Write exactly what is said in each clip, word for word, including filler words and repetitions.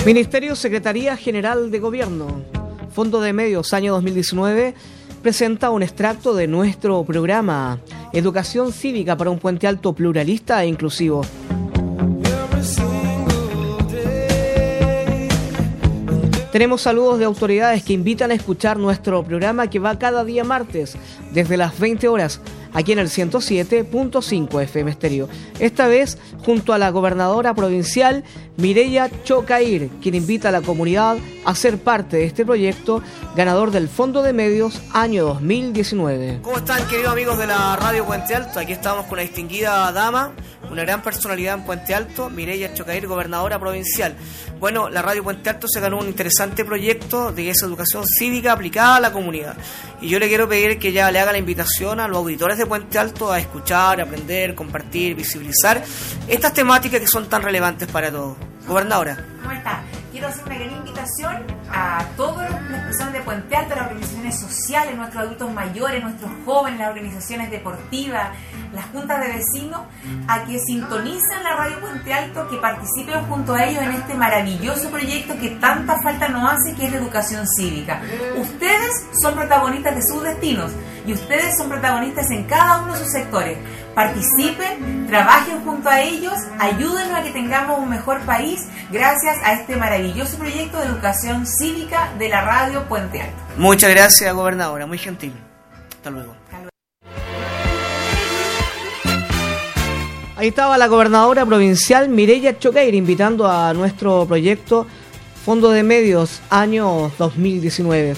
Ministerio Secretaría General de Gobierno, Fondo de Medios, año dos mil diecinueve, presenta un extracto de nuestro programa Educación Cívica para un Puente Alto pluralista e inclusivo. Tenemos saludos de autoridades que invitan a escuchar nuestro programa que va cada día martes desde las veinte horas aquí en el ciento siete punto cinco F M Estéreo. Esta vez junto a la gobernadora provincial Mireya Chocair, quien invita a la comunidad a ser parte de este proyecto ganador del Fondo de Medios año dos mil diecinueve. ¿Cómo están, queridos amigos de la Radio Puente Alto? Aquí estamos con una distinguida dama, una gran personalidad en Puente Alto, Mireya Chocair, gobernadora provincial. Bueno, la Radio Puente Alto se ganó un interesante proyecto de esa educación cívica aplicada a la comunidad. Y yo le quiero pedir que ya le haga la invitación a los auditores de Puente Alto a escuchar, aprender, compartir, visibilizar estas temáticas que son tan relevantes para todos. Gobernadora. ¿Cómo está? Quiero hacer una gran invitación a todas las personas de Puente Alto, las organizaciones sociales, nuestros adultos mayores, nuestros jóvenes, las organizaciones deportivas, las juntas de vecinos, a que sintonicen la Radio Puente Alto, que participen junto a ellos en este maravilloso proyecto que tanta falta nos hace, que es la educación cívica. Ustedes son protagonistas de sus destinos y ustedes son protagonistas en cada uno de sus sectores. Participen, trabajen junto a ellos, ayúdenos a que tengamos un mejor país gracias a este maravilloso proyecto de educación cívica de la Radio Puente Alto. Muchas gracias, gobernadora, muy gentil. Hasta luego. Hasta luego. Ahí estaba la gobernadora provincial Mireya Chocair invitando a nuestro proyecto Fondo de Medios año dos mil diecinueve.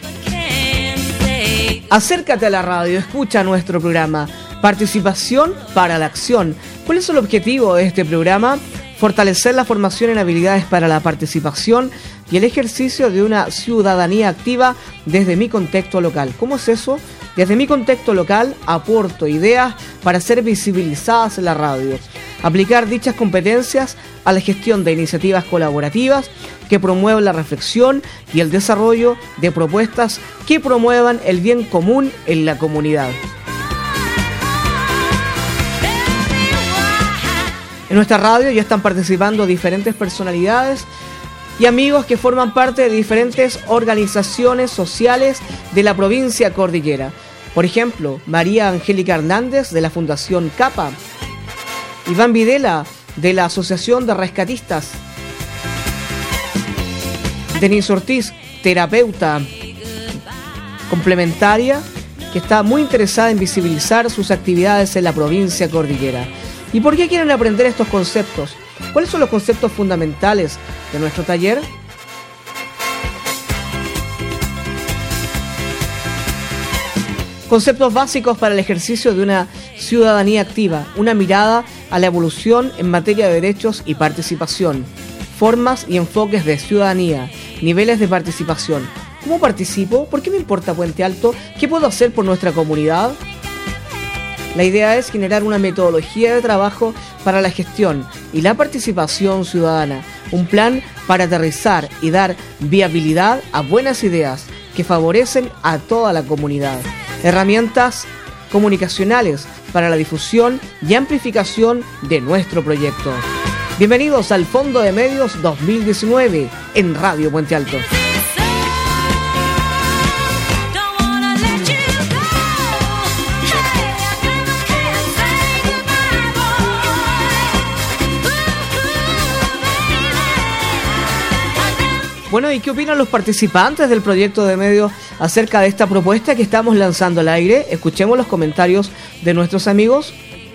Acércate a la radio, escucha nuestro programa. Participación para la acción. ¿Cuál es el objetivo de este programa? Fortalecer la formación en habilidades para la participación y el ejercicio de una ciudadanía activa desde mi contexto local. ¿Cómo es eso? Desde mi contexto local aporto ideas para ser visibilizadas en la radio. Aplicar dichas competencias a la gestión de iniciativas colaborativas que promuevan la reflexión y el desarrollo de propuestas que promuevan el bien común en la comunidad. En nuestra radio ya están participando diferentes personalidades y amigos que forman parte de diferentes organizaciones sociales de la provincia cordillera. Por ejemplo, María Angélica Hernández de la Fundación CAPA, Iván Videla de la Asociación de Rescatistas, Denise Ortiz, terapeuta complementaria, que está muy interesada en visibilizar sus actividades en la provincia cordillera. ¿Y por qué quieren aprender estos conceptos? ¿Cuáles son los conceptos fundamentales de nuestro taller? Conceptos básicos para el ejercicio de una ciudadanía activa, una mirada a la evolución en materia de derechos y participación, formas y enfoques de ciudadanía, niveles de participación. ¿Cómo participo? ¿Por qué me importa Puente Alto? ¿Qué puedo hacer por nuestra comunidad? La idea es generar una metodología de trabajo para la gestión y la participación ciudadana, un plan para aterrizar y dar viabilidad a buenas ideas que favorecen a toda la comunidad. Herramientas comunicacionales para la difusión y amplificación de nuestro proyecto. Bienvenidos al Fondo de Medios dos mil diecinueve en Radio Puente Alto. Bueno, ¿y qué opinan los participantes del proyecto de medios acerca de esta propuesta que estamos lanzando al aire? Escuchemos los comentarios de nuestros amigos.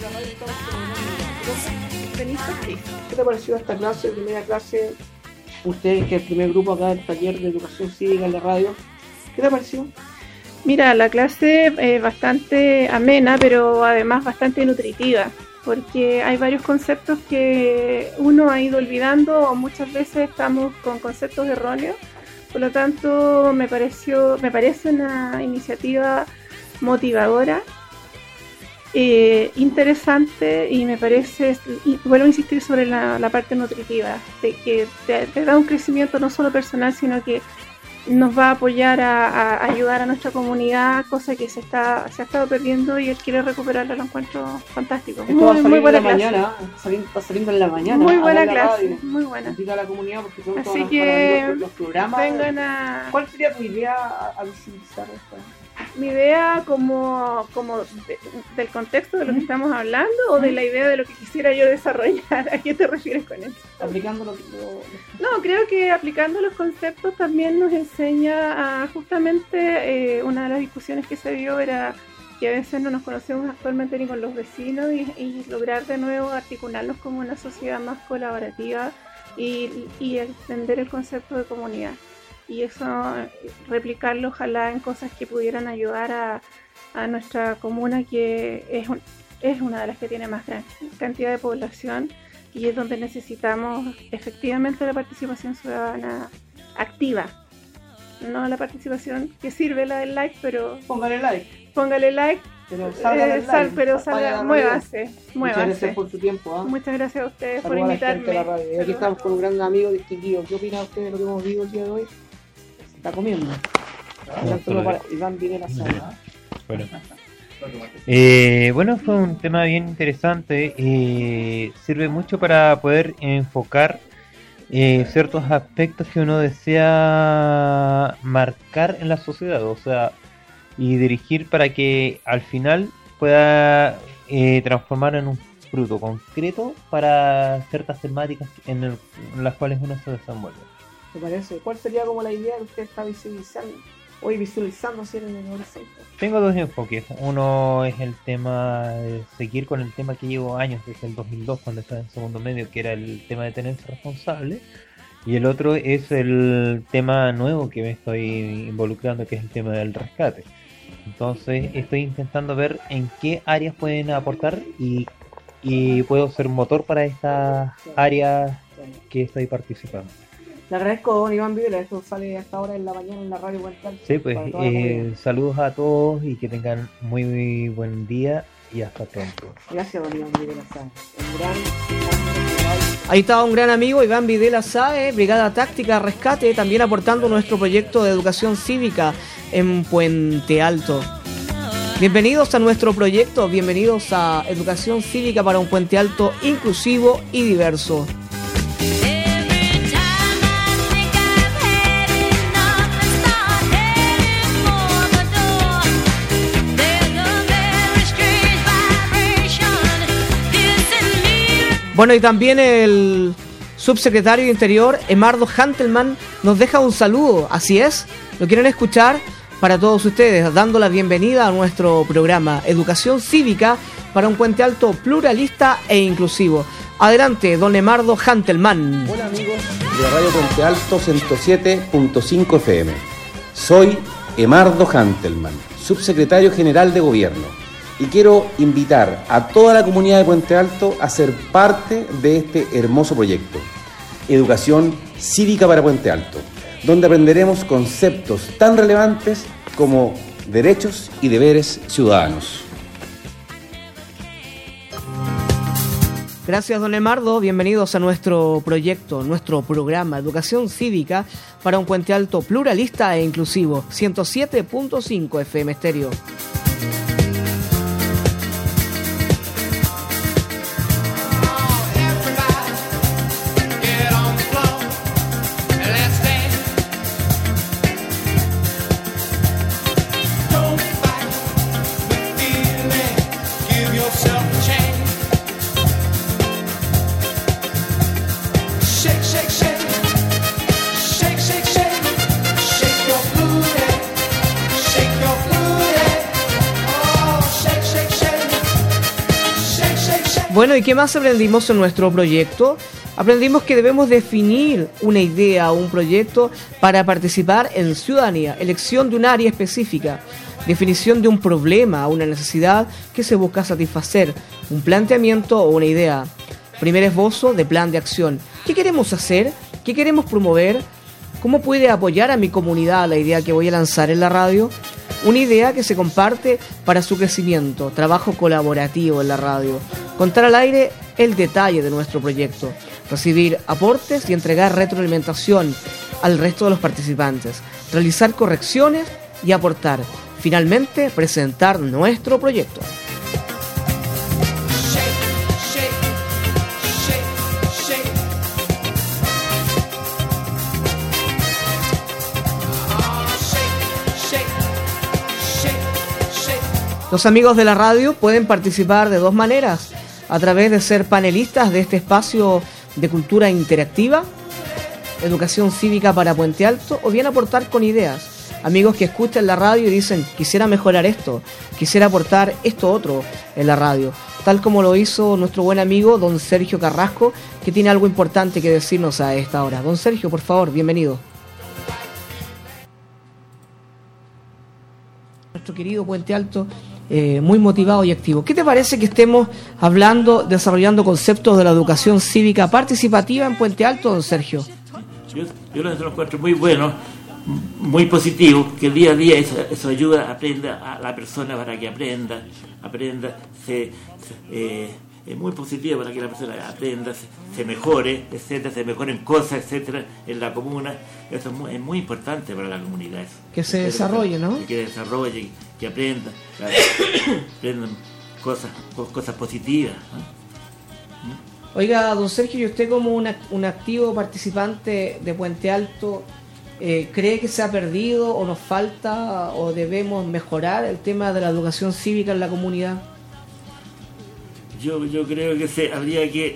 ¿Qué te pareció esta clase, primera clase? Usted, que es el primer grupo acá del taller de educación cívica en la radio. ¿Qué te pareció? Mira, la clase es bastante amena, pero además bastante nutritiva, porque hay varios conceptos que uno ha ido olvidando o muchas veces estamos con conceptos erróneos. Por lo tanto, me pareció, me parece una iniciativa motivadora, eh, interesante, y me parece, y vuelvo a insistir sobre la, la parte nutritiva, de que te, te da un crecimiento no solo personal, sino que nos va a apoyar a, a ayudar a nuestra comunidad, cosa que se está se ha estado perdiendo y él quiere recuperarlo. Lo encuentro fantástico. Esto va a Muy, salir muy buena en la clase. mañana, saliendo, está saliendo en la mañana. Muy a buena ver la clase, radio. muy buena. Invita a la comunidad porque pronto Así van a- que van a venir los, los programas. Vengan a... ¿Cuál sería tu idea a, a visibilizar esto? Mi idea como, como de- del contexto de lo que estamos hablando o de la idea de lo que quisiera yo desarrollar. ¿A qué te refieres con eso? Aplicando lo que... Lo, No, creo que aplicando los conceptos también nos enseña a justamente eh, una de las discusiones que se vio era que a veces no nos conocemos actualmente ni con los vecinos y, y lograr de nuevo articularnos como una sociedad más colaborativa y, y extender el concepto de comunidad. Y eso, replicarlo ojalá en cosas que pudieran ayudar a, a nuestra comuna, que es, un, es una de las que tiene más gran cantidad de población y es donde necesitamos efectivamente la participación ciudadana activa. No la participación que sirve la del like, pero Póngale like. póngale like, Pero salga eh, del sal, like, pero vaya a salga, la muévase, radio. Muchas muévase. gracias por su tiempo. ¿eh? Muchas gracias a ustedes por Saludos a la gente de la invitarme. radio. Y aquí estamos con un gran amigo distinguido. ¿Qué opina usted de lo que hemos visto el día de hoy? Se está comiendo. Un saludo para Iván Videla Sala. Bueno. Eh, bueno, fue un tema bien interesante. Eh, sirve mucho para poder enfocar eh, ciertos aspectos que uno desea marcar en la sociedad, o sea, y dirigir para que al final pueda eh, transformar en un fruto concreto para ciertas temáticas en, el, en las cuales uno se desenvuelve. ¿Te parece? ¿Cuál sería como la idea que usted está visualizando? Hoy visualizando así en el horizonte. Tengo dos enfoques. Uno es el tema de seguir con el tema que llevo años, desde el dos mil dos, cuando estaba en segundo medio, que era el tema de tenencia responsable. Y el otro es el tema nuevo que me estoy involucrando, que es el tema del rescate. Entonces estoy intentando ver en qué áreas pueden aportar y, y puedo ser motor para estas áreas que estoy participando. Le agradezco a don Iván Videla, esto sale hasta ahora en la mañana en la radio Puente Alto. Sí, pues Para toda la eh, comunidad. saludos a todos y que tengan muy, muy buen día y hasta pronto. Gracias, don Iván Videla Sáez. Un gran... Ahí estaba un gran amigo, Iván Videla Sáez, Brigada Táctica Rescate, también aportando nuestro proyecto de educación cívica en Puente Alto. Bienvenidos a nuestro proyecto, bienvenidos a Educación Cívica para un Puente Alto inclusivo y diverso. Bueno, y también el subsecretario de Interior, Emardo Hantelman, nos deja un saludo. Así es, lo quieren escuchar para todos ustedes, dando la bienvenida a nuestro programa Educación Cívica para un Puente Alto pluralista e inclusivo. Adelante, don Emardo Hantelman. Hola amigos de la Radio Puente Alto ciento siete punto cinco F M. Soy Emardo Hantelman, subsecretario general de Gobierno. Y quiero invitar a toda la comunidad de Puente Alto a ser parte de este hermoso proyecto, Educación Cívica para Puente Alto, donde aprenderemos conceptos tan relevantes como derechos y deberes ciudadanos. Gracias, don Emardo. Bienvenidos a nuestro proyecto, nuestro programa Educación Cívica para un Puente Alto pluralista e inclusivo, ciento siete punto cinco F M Estéreo. Bueno, ¿y qué más aprendimos en nuestro proyecto? Aprendimos que debemos definir una idea o un proyecto para participar en ciudadanía, elección de un área específica, definición de un problema o una necesidad que se busca satisfacer, un planteamiento o una idea, primer esbozo de plan de acción. ¿Qué queremos hacer? ¿Qué queremos promover? ¿Cómo puede apoyar a mi comunidad la idea que voy a lanzar en la radio? Una idea que se comparte para su crecimiento, trabajo colaborativo en la radio, contar al aire el detalle de nuestro proyecto, recibir aportes y entregar retroalimentación, al resto de los participantes, realizar correcciones y aportar. Finalmente, presentar nuestro proyecto. Los amigos de la radio pueden participar de dos maneras: a través de ser panelistas de este espacio de cultura interactiva, educación cívica para Puente Alto, o bien aportar con ideas. Amigos que escuchan la radio y dicen, quisiera mejorar esto, quisiera aportar esto otro en la radio, tal como lo hizo nuestro buen amigo don Sergio Carrasco, que tiene algo importante que decirnos a esta hora. Don Sergio, por favor, bienvenido. Nuestro querido Puente Alto, eh, muy motivado y activo. ¿Qué te parece que estemos hablando, desarrollando conceptos de la educación cívica participativa en Puente Alto, don Sergio? Yo, yo lo encuentro muy bueno, muy positivo, que día a día eso, eso ayuda, aprenda a la persona para que aprenda, aprenda, se, se, eh, es muy positivo para que la persona aprenda, se, se mejore, etcétera, se mejoren cosas, etcétera, en la comuna. Eso es muy, es muy importante para la comunidad. Eso. Que se desarrolle, ¿no? Que desarrolle, que aprenda, que aprendan cosas, cosas positivas, ¿no? Oiga, don Sergio, y usted como una, un activo participante de Puente Alto, eh, ¿cree que se ha perdido o nos falta o debemos mejorar el tema de la educación cívica en la comunidad? Yo, yo creo que se habría que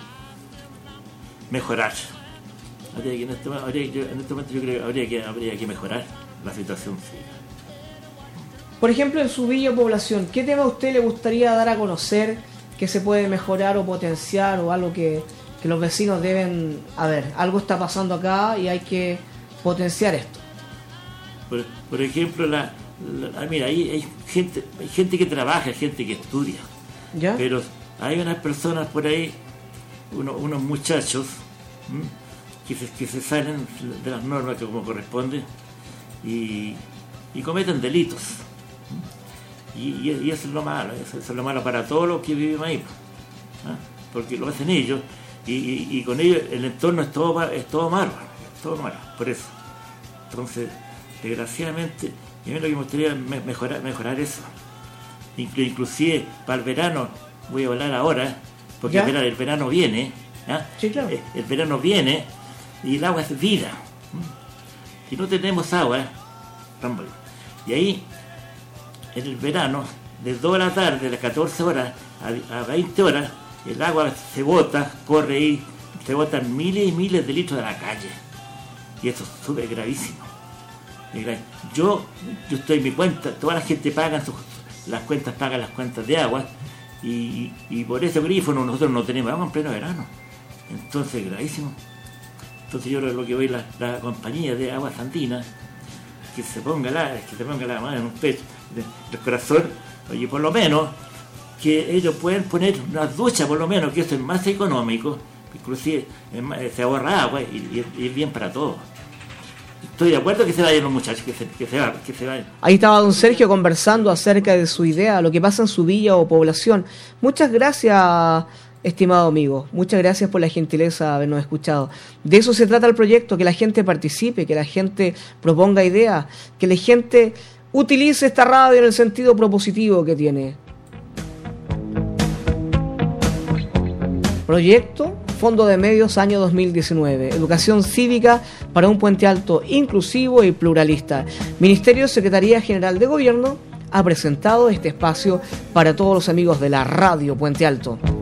mejorar. Habría que en, este, habría, yo, en este momento yo creo que habría que, habría que mejorar la situación cívica. Por ejemplo, en su villa o población, ¿qué tema a usted le gustaría dar a conocer que se puede mejorar o potenciar, o algo que, que los vecinos deben, a ver, algo está pasando acá y hay que potenciar esto? Por, por ejemplo, la, la, mira, hay, hay gente, hay gente que trabaja, hay gente que estudia, ¿ya? Pero hay unas personas por ahí, uno, unos muchachos, ¿m? que se, que se salen de las normas que como corresponde y, y cometen delitos. Y, y, y eso es lo malo, eso, eso es lo malo para todos los que viven ahí, ¿ah? Porque lo hacen ellos y, y, y con ellos el entorno es todo, es todo malo, es todo malo, por eso. Entonces, desgraciadamente, a mí lo que me gustaría es mejorar, mejorar eso. Inclu, inclusive para el verano, voy a hablar ahora, porque el verano, el verano viene, ¿ah? Sí, claro. el, el verano viene y el agua es vida. Si no tenemos agua, y ahí en el verano, de dos de la tarde, de las catorce horas a, a veinte horas, el agua se bota, corre ahí, se botan miles y miles de litros de la calle. Y eso es súper gravísimo. Yo, yo estoy en mi cuenta, toda la gente paga sus, las cuentas, pagan las cuentas de agua, y, y por ese grífono nosotros no tenemos agua en pleno verano. Entonces es gravísimo. Entonces yo lo que voy la, la compañía de aguas andinas, que se ponga la, que se ponga la mano en un pecho, del corazón, oye, por lo menos que ellos pueden poner una ducha, por lo menos, que eso es más económico, inclusive es más, se ahorra agua y, y, y es bien para todos. Estoy de acuerdo que se vayan los muchachos, que se, que se, que se vayan. Ahí estaba don Sergio conversando acerca de su idea, lo que pasa en su villa o población. Muchas gracias, estimado amigo, muchas gracias por la gentileza de habernos escuchado. De eso se trata el proyecto, que la gente participe, que la gente proponga ideas, que la gente utilice esta radio en el sentido propositivo que tiene. Proyecto Fondo de Medios año dos mil diecinueve. Educación cívica para un Puente Alto inclusivo y pluralista. Ministerio Secretaría General de Gobierno ha presentado este espacio para todos los amigos de la Radio Puente Alto.